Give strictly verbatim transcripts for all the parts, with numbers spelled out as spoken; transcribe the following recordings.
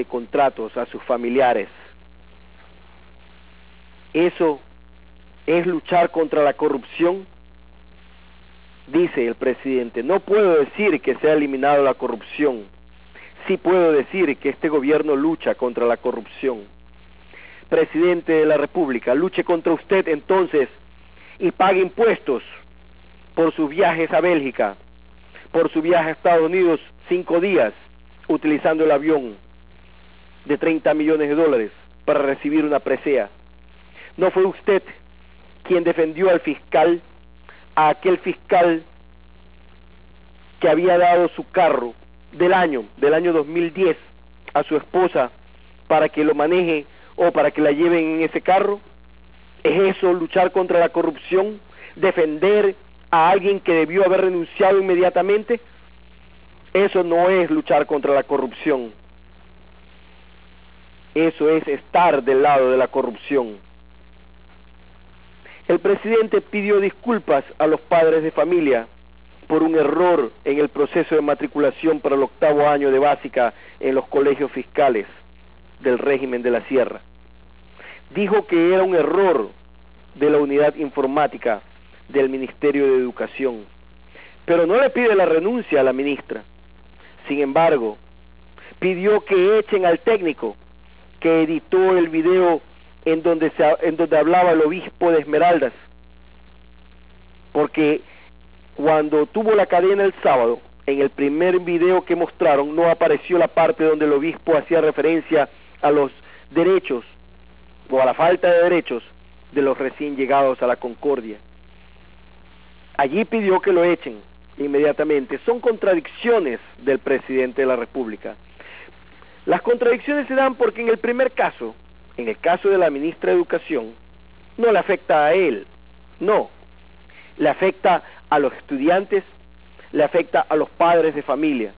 de contratos a sus familiares. ¿Eso es luchar contra la corrupción? Dice el presidente, no puedo decir que se ha eliminado la corrupción. Sí puedo decir que este gobierno lucha contra la corrupción. Presidente de la República, luche contra usted entonces y pague impuestos por sus viajes a Bélgica, por su viaje a Estados Unidos cinco días, utilizando el avión de treinta millones de dólares para recibir una presea. ¿No fue usted quien defendió al fiscal, a aquel fiscal que había dado su carro del año, del año dos mil diez a su esposa para que lo maneje o para que la lleven en ese carro? ¿Es eso luchar contra la corrupción? ¿Defender a alguien que debió haber renunciado inmediatamente? Eso no es luchar contra la corrupción. Eso es estar del lado de la corrupción. El presidente pidió disculpas a los padres de familia por un error en el proceso de matriculación para el octavo año de básica en los colegios fiscales del régimen de la Sierra. Dijo que era un error de la unidad informática del Ministerio de Educación, pero no le pide la renuncia a la ministra. Sin embargo, pidió que echen al técnico que editó el video en donde, se, en donde hablaba el obispo de Esmeraldas, porque cuando tuvo la cadena el sábado, en el primer video que mostraron, no apareció la parte donde el obispo hacía referencia a los derechos, o a la falta de derechos, de los recién llegados a la Concordia. Allí pidió que lo echen inmediatamente. Son contradicciones del presidente de la República. Las contradicciones se dan porque en el primer caso, en el caso de la ministra de Educación, no le afecta a él, no, le afecta a los estudiantes, le afecta a los padres de familia.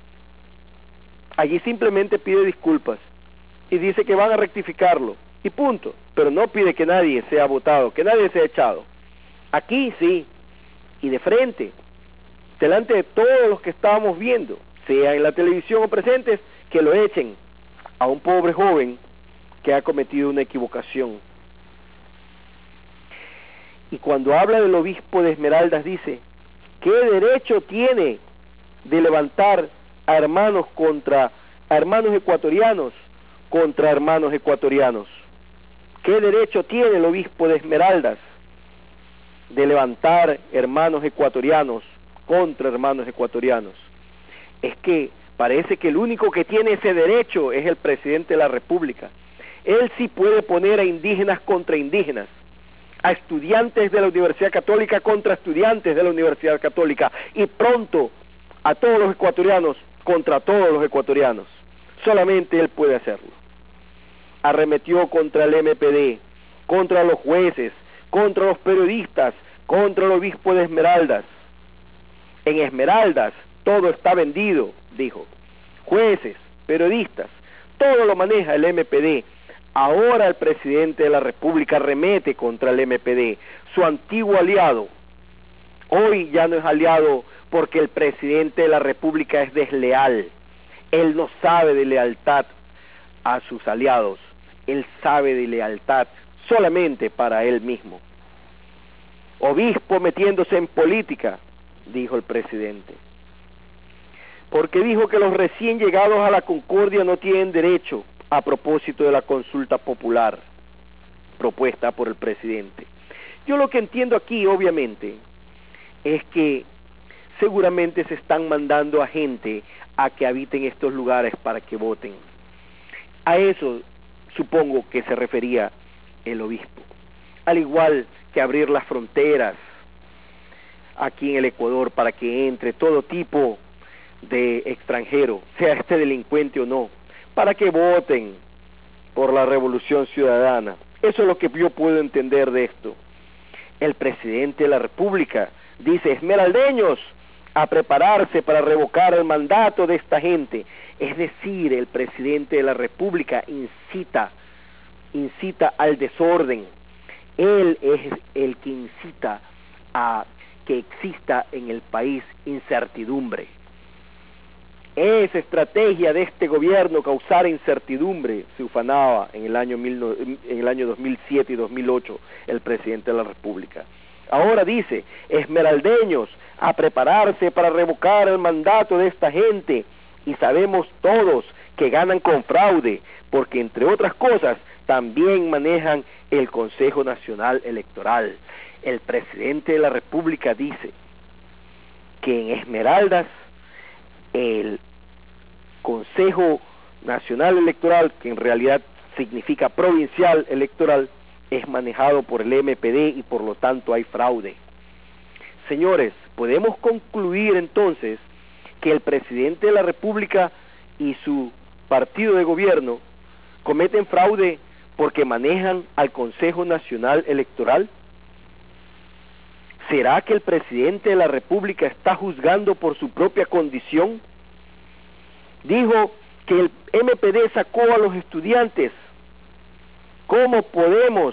Allí simplemente pide disculpas y dice que van a rectificarlo, y punto, pero no pide que nadie sea votado, que nadie sea echado. Aquí sí, y de frente, delante de todos los que estábamos viendo, sea en la televisión o presentes, que lo echen a un pobre joven que ha cometido una equivocación. Y cuando habla del obispo de Esmeraldas dice, ¿qué derecho tiene de levantar a hermanos contra a hermanos ecuatorianos contra hermanos ecuatorianos? ¿Qué derecho tiene el obispo de Esmeraldas de levantar hermanos ecuatorianos contra hermanos ecuatorianos? Es que parece que el único que tiene ese derecho es el presidente de la República. Él sí puede poner a indígenas contra indígenas, a estudiantes de la Universidad Católica contra estudiantes de la Universidad Católica, y pronto a todos los ecuatorianos contra todos los ecuatorianos. Solamente él puede hacerlo. Arremetió contra el M P D, contra los jueces, contra los periodistas, contra el obispo de Esmeraldas. En Esmeraldas todo está vendido, dijo. Jueces, periodistas, todo lo maneja el M P D. Ahora el presidente de la República arremete contra el M P D, su antiguo aliado. Hoy ya no es aliado porque el presidente de la República es desleal. Él no sabe de lealtad a sus aliados. Él sabe de lealtad solamente para él mismo. Obispo metiéndose en política, dijo el presidente. Porque dijo que los recién llegados a la Concordia no tienen derecho a propósito de la consulta popular propuesta por el presidente. Yo lo que entiendo aquí, obviamente, es que seguramente se están mandando a gente a que habiten estos lugares para que voten. A eso supongo que se refería el obispo. Al igual que abrir las fronteras aquí en el Ecuador para que entre todo tipo de extranjero, sea este delincuente o no, para que voten por la revolución ciudadana. Eso es lo que yo puedo entender de esto. El presidente de la República dice, esmeraldeños, a prepararse para revocar el mandato de esta gente. Es decir, el presidente de la República incita, incita al desorden. Él es el que incita a que exista en el país incertidumbre. Es estrategia de este gobierno causar incertidumbre, se ufanaba en el año mil, en el año dos mil siete y dos mil ocho el presidente de la República. Ahora dice, esmeraldeños, a prepararse para revocar el mandato de esta gente, y sabemos todos que ganan con fraude, porque entre otras cosas también manejan el Consejo Nacional Electoral. El presidente de la República dice que en Esmeraldas el Consejo Nacional Electoral, que en realidad significa provincial electoral, es manejado por el M P D y por lo tanto hay fraude. Señores, podemos concluir entonces que el presidente de la República y su partido de gobierno cometen fraude porque manejan al Consejo Nacional Electoral. ¿Será que el presidente de la República está juzgando por su propia condición? Dijo que el M P D sacó a los estudiantes. ¿Cómo podemos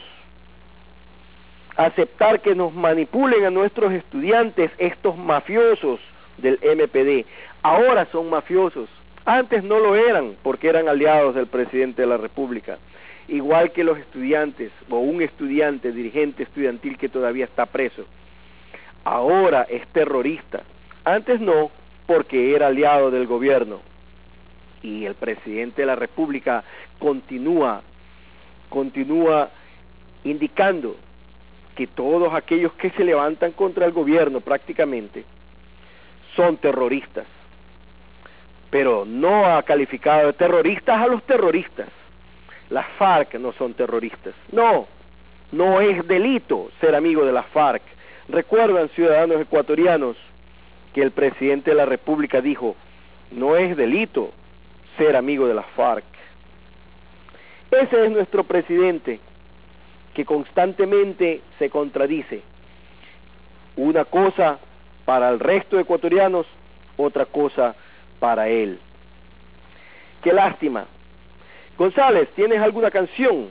aceptar que nos manipulen a nuestros estudiantes estos mafiosos del M P D? Ahora son mafiosos. Antes no lo eran porque eran aliados del presidente de la República. Igual que los estudiantes o un estudiante, dirigente estudiantil que todavía está preso. Ahora es terrorista. Antes no, porque era aliado del gobierno. Y el presidente de la República continúa, continúa indicando que todos aquellos que se levantan contra el gobierno prácticamente son terroristas. Pero no ha calificado de terroristas a los terroristas. Las FARC no son terroristas. No, no es delito ser amigo de las FARC. Recuerdan, ciudadanos ecuatorianos, que el presidente de la República dijo, no es delito ser amigo de las FARC. Ese es nuestro presidente, que constantemente se contradice. Una cosa para el resto de ecuatorianos, otra cosa para él. Qué lástima. González, ¿tienes alguna canción?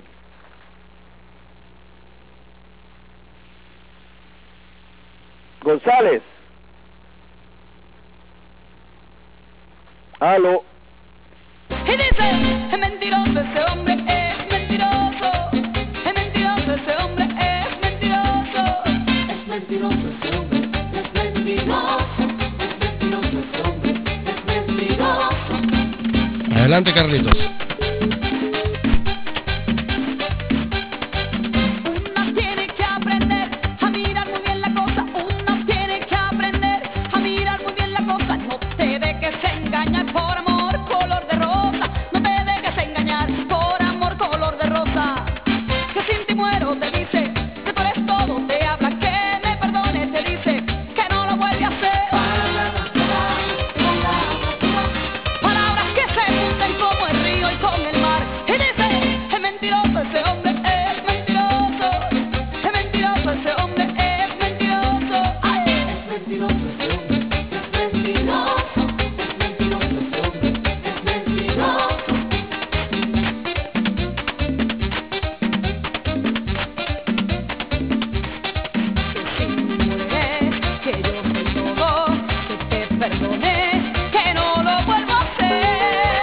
González. Aló. Y dice, es mentiroso ese hombre, es mentiroso. Es mentiroso ese hombre, es mentiroso. Es mentiroso ese hombre, es mentiroso. Es mentiroso ese hombre, es mentiroso. Adelante, Carlitos. Uno tiene que aprender a mirar muy bien la cosa. Uno tiene que aprender a mirar muy bien la cosa. No te dejes engañar por amor color de rosa. No te dejes engañar por amor color de rosa. Que sin ti muero, te dice que tú eres todo. Te habla que me perdone, te dice que no lo vuelve a hacer. Palabras que se funden como el río y con el mar. Y dice, es mentiroso ese hombre, es mentiroso. Es mentiroso ese hombre, es mentiroso. Ay, es mentiroso ese hombre, es mentiroso. Es mentiroso ese hombre, es mentiroso. Que si muere, que yo soy todo, que te perdone, que no lo vuelvo a hacer.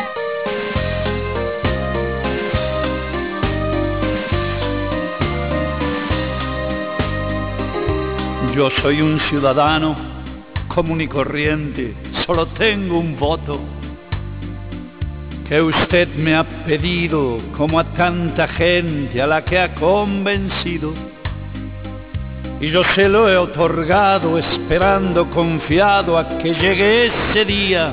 Yo soy un ciudadano común y corriente, solo tengo un voto que usted me ha pedido como a tanta gente a la que ha convencido. Y yo se lo he otorgado esperando confiado a que llegue ese día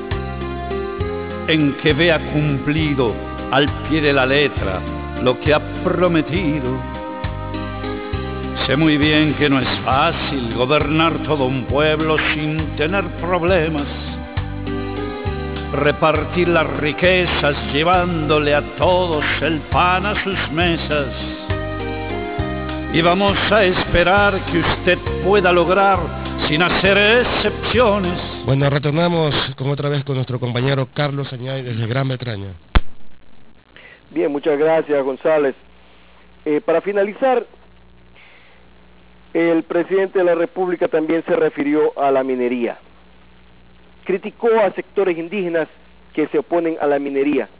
en que vea cumplido al pie de la letra lo que ha prometido. Sé muy bien que no es fácil gobernar todo un pueblo sin tener problemas, repartir las riquezas llevándole a todos el pan a sus mesas. Y vamos a esperar que usted pueda lograr sin hacer excepciones. Bueno, retornamos con otra vez con nuestro compañero Carlos Añay desde Gran Bretaña. Bien, muchas gracias, González. Eh, para finalizar, el presidente de la República también se refirió a la minería. criticó a sectores indígenas que se oponen a la minería.